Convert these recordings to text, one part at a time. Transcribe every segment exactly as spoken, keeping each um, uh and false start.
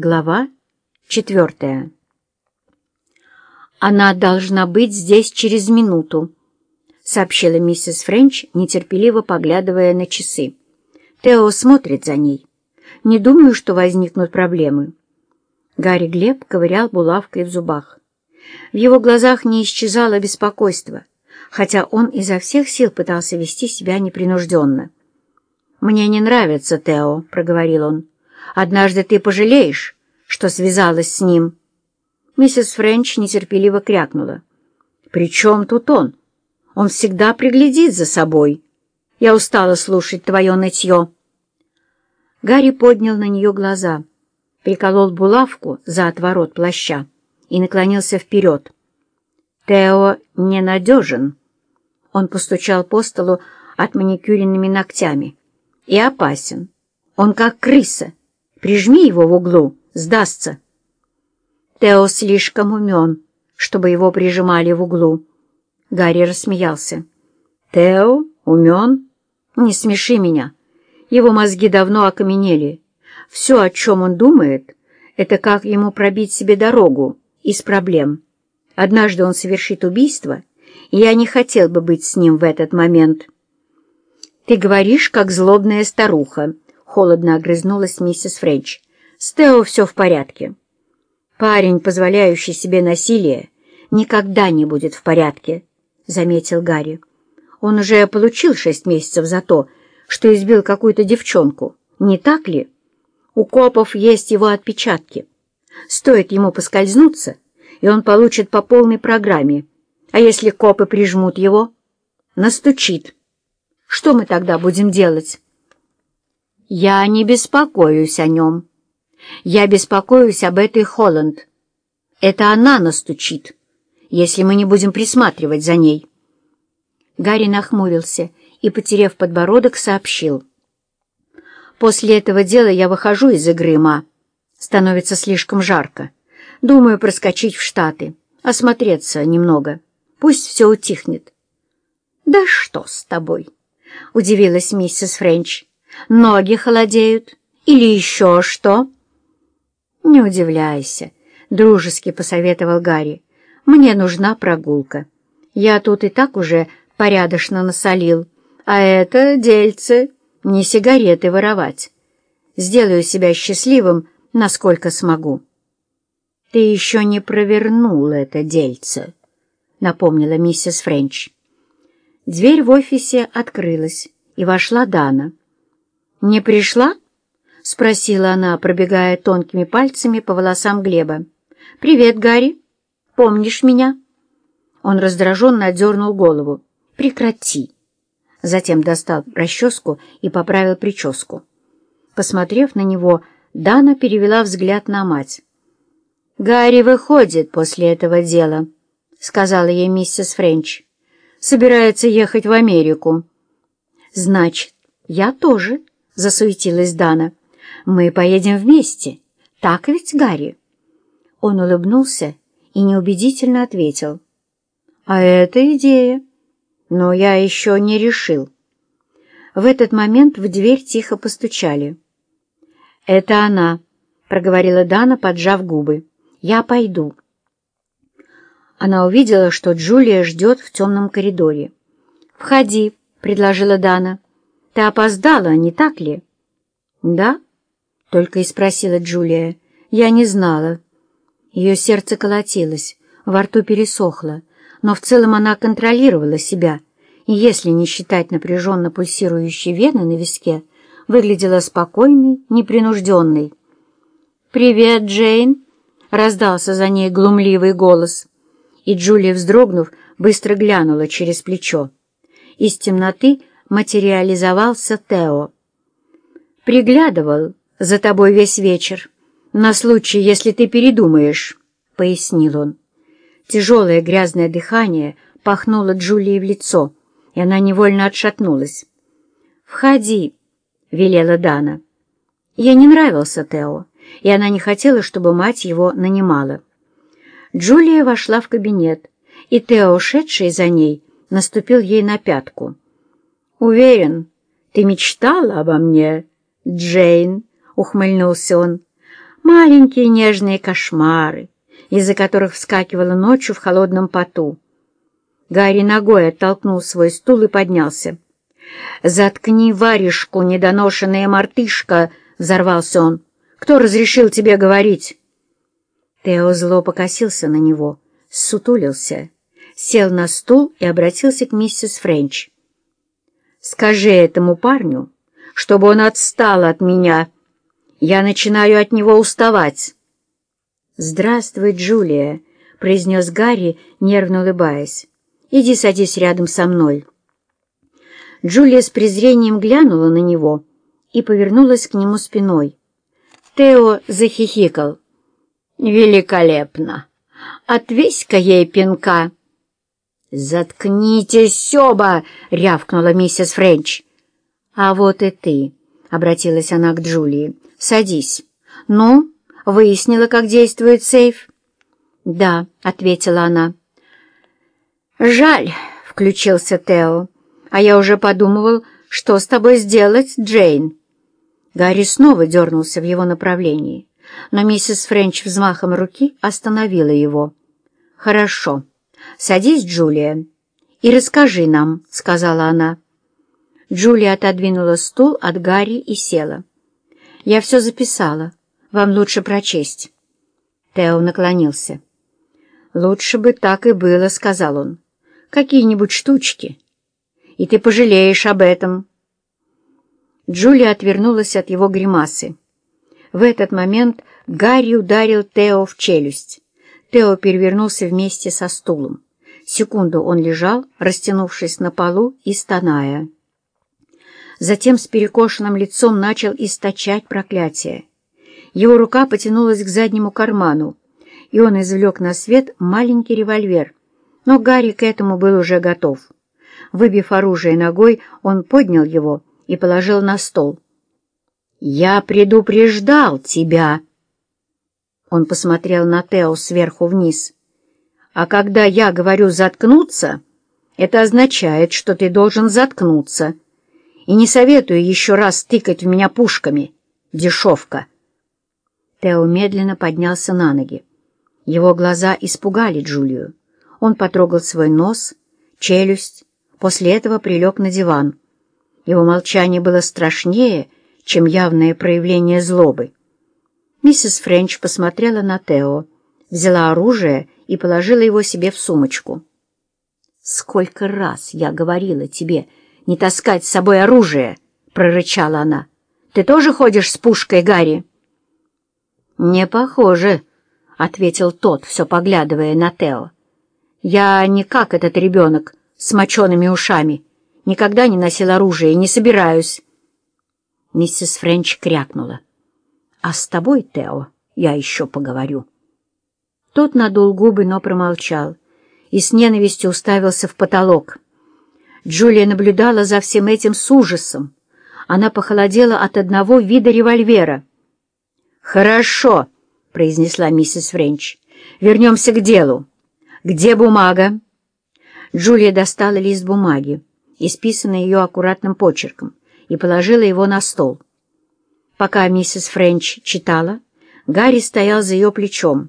Глава четвертая. «Она должна быть здесь через минуту», — сообщила миссис Френч, нетерпеливо поглядывая на часы. «Тео смотрит за ней. Не думаю, что возникнут проблемы». Гарри Глеб ковырял булавкой в зубах. В его глазах не исчезало беспокойство, хотя он изо всех сил пытался вести себя непринужденно. «Мне не нравится Тео», — проговорил он. «Однажды ты пожалеешь, что связалась с ним». Миссис Френч нетерпеливо крякнула. «При чем тут он? Он всегда приглядит за собой. Я устала слушать твое нытье». Гарри поднял на нее глаза, приколол булавку за отворот плаща и наклонился вперед. «Тео ненадежен». Он постучал по столу отманикюренными ногтями. «И опасен. Он как крыса. Прижми его в углу, сдастся». «Тео слишком умен, чтобы его прижимали в углу». Гарри рассмеялся. «Тео умен? Не смеши меня. Его мозги давно окаменели. Все, о чем он думает, это как ему пробить себе дорогу из проблем. Однажды он совершит убийство, и я не хотел бы быть с ним в этот момент». «Ты говоришь, как злобная старуха», — холодно огрызнулась миссис Френч. «С Тео все в порядке». «Парень, позволяющий себе насилие, никогда не будет в порядке», — заметил Гарри. «Он уже получил шесть месяцев за то, что избил какую-то девчонку, не так ли? У копов есть его отпечатки. Стоит ему поскользнуться, и он получит по полной программе. А если копы прижмут его? Настучит. Что мы тогда будем делать?» «Я не беспокоюсь о нем. Я беспокоюсь об этой Холланд. Это она настучит, если мы не будем присматривать за ней». Гарри нахмурился и, потеряв подбородок, сообщил. «После этого дела я выхожу из игры, ма. Становится слишком жарко. Думаю проскочить в Штаты, осмотреться немного. Пусть все утихнет». «Да что с тобой?» — удивилась миссис Френч. «Ноги холодеют? Или еще что?» «Не удивляйся», — дружески посоветовал Гарри. «Мне нужна прогулка. Я тут и так уже порядочно насолил, а это дельце не сигареты воровать. Сделаю себя счастливым, насколько смогу». «Ты еще не провернул это дельце», — напомнила миссис Френч. Дверь в офисе открылась, и вошла Дана. «Не пришла?» — спросила она, пробегая тонкими пальцами по волосам Глеба. «Привет, Гарри. Помнишь меня?» Он раздраженно отдернул голову. «Прекрати!» Затем достал расческу и поправил прическу. Посмотрев на него, Дана перевела взгляд на мать. «Гарри выходит после этого дела», — сказала ей миссис Френч. «Собирается ехать в Америку». «Значит, я тоже», — засуетилась Дана. «Мы поедем вместе. Так ведь, Гарри?» Он улыбнулся и неубедительно ответил. «А это идея. Но я еще не решил». В этот момент в дверь тихо постучали. «Это она», — проговорила Дана, поджав губы. «Я пойду». Она увидела, что Джулия ждет в темном коридоре. «Входи», — предложила Дана. «Ты опоздала, не так ли?» «Да?» — только и спросила Джулия. «Я не знала». Ее сердце колотилось, во рту пересохло, но в целом она контролировала себя, и, если не считать напряженно пульсирующей вены на виске, выглядела спокойной, непринужденной. «Привет, Джейн!» — раздался за ней глумливый голос. И Джулия, вздрогнув, быстро глянула через плечо. Из темноты материализовался Тео. «Приглядывал за тобой весь вечер, на случай, если ты передумаешь», — пояснил он. Тяжелое грязное дыхание пахнуло Джулии в лицо, и она невольно отшатнулась. «Входи», — велела Дана. Ей не нравился Тео, и она не хотела, чтобы мать его нанимала. Джулия вошла в кабинет, и Тео, шедший за ней, наступил ей на пятку. «Уверен, ты мечтала обо мне, Джейн», — ухмыльнулся он. Маленькие нежные кошмары, из-за которых вскакивала ночью в холодном поту. Гарри ногой оттолкнул свой стул и поднялся. «Заткни варежку, недоношенная мартышка!» — взорвался он. «Кто разрешил тебе говорить?» Тео зло покосился на него, ссутулился, сел на стул и обратился к миссис Френч. «Скажи этому парню, чтобы он отстал от меня. Я начинаю от него уставать». «Здравствуй, Джулия», — произнес Гарри, нервно улыбаясь. «Иди садись рядом со мной». Джулия с презрением глянула на него и повернулась к нему спиной. Тео захихикал. «Великолепно! Отвесь-ка ей пинка!» «Заткнитесь оба!» — рявкнула миссис Френч. «А вот и ты!» — обратилась она к Джулии. «Садись. Ну, выяснила, как действует сейф?» «Да», — ответила она. «Жаль», — включился Тео. «А я уже подумывал, что с тобой сделать, Джейн». Гарри снова дернулся в его направлении, но миссис Френч взмахом руки остановила его. «Хорошо. Садись, Джулия, и расскажи нам», — сказала она. Джулия отодвинула стул от Гарри и села. «Я все записала. Вам лучше прочесть». Тео наклонился. «Лучше бы так и было», — сказал он. «Какие-нибудь штучки. И ты пожалеешь об этом». Джулия отвернулась от его гримасы. В этот момент Гарри ударил Тео в челюсть. Тео перевернулся вместе со стулом. Секунду он лежал, растянувшись на полу и стоная. Затем с перекошенным лицом начал источать проклятие. Его рука потянулась к заднему карману, и он извлек на свет маленький револьвер. Но Гарри к этому был уже готов. Выбив оружие ногой, он поднял его и положил на стол. «Я предупреждал тебя!» Он посмотрел на Тео сверху вниз. «А когда я говорю «заткнуться», это означает, что ты должен заткнуться. И не советую еще раз тыкать в меня пушками, дешевка!» Тео медленно поднялся на ноги. Его глаза испугали Джулию. Он потрогал свой нос, челюсть, после этого прилег на диван. Его молчание было страшнее, чем явное проявление злобы. Миссис Френч посмотрела на Тео, взяла оружие и положила его себе в сумочку. «Сколько раз я говорила тебе не таскать с собой оружие!» — прорычала она. «Ты тоже ходишь с пушкой, Гарри?» «Не похоже», — ответил тот, все поглядывая на Тео. «Я не как этот ребенок с мочеными ушами. Никогда не носил оружие и не собираюсь». Миссис Френч крякнула. «А с тобой, Тео, я еще поговорю». Тот надул губы, но промолчал, и с ненавистью уставился в потолок. Джулия наблюдала за всем этим с ужасом. Она похолодела от одного вида револьвера. «Хорошо», — произнесла миссис Френч. «Вернемся к делу. Где бумага?» Джулия достала лист бумаги, исписанный ее аккуратным почерком, и положила его на стол. Пока миссис Френч читала, Гарри стоял за ее плечом.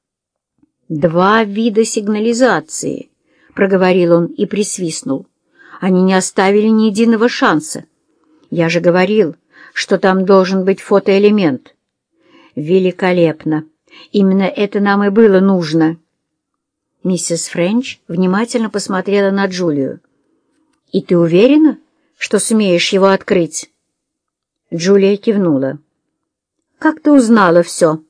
«Два вида сигнализации», — проговорил он и присвистнул. «Они не оставили ни единого шанса. Я же говорил, что там должен быть фотоэлемент». «Великолепно! Именно это нам и было нужно!» Миссис Френч внимательно посмотрела на Джулию. «И ты уверена, что сумеешь его открыть?» Джулия кивнула. «Как ты узнала все?»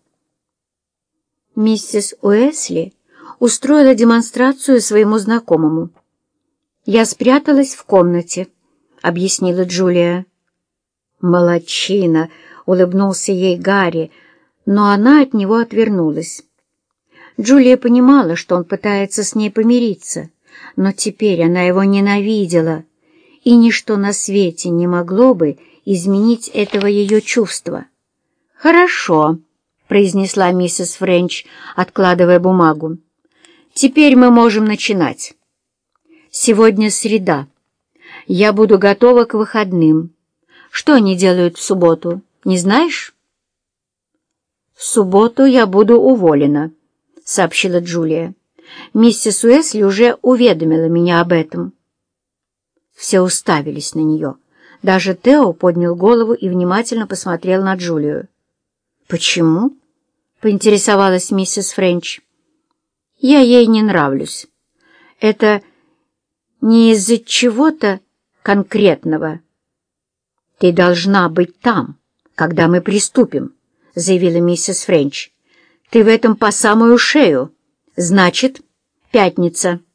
Миссис Уэсли устроила демонстрацию своему знакомому. «Я спряталась в комнате», — объяснила Джулия. «Молодчина!» — улыбнулся ей Гарри, но она от него отвернулась. Джулия понимала, что он пытается с ней помириться, но теперь она его ненавидела, и ничто на свете не могло бы изменить этого ее чувства. «Хорошо», — произнесла миссис Френч, откладывая бумагу. «Теперь мы можем начинать. Сегодня среда. Я буду готова к выходным. Что они делают в субботу, не знаешь?» «В субботу я буду уволена», — сообщила Джулия. «Миссис Уэсли уже уведомила меня об этом». Все уставились на нее. Даже Тео поднял голову и внимательно посмотрел на Джулию. «Почему?» — поинтересовалась миссис Френч. «Я ей не нравлюсь. Это не из-за чего-то конкретного». «Ты должна быть там, когда мы приступим», — заявила миссис Френч. «Ты в этом по самую шею. Значит, пятница».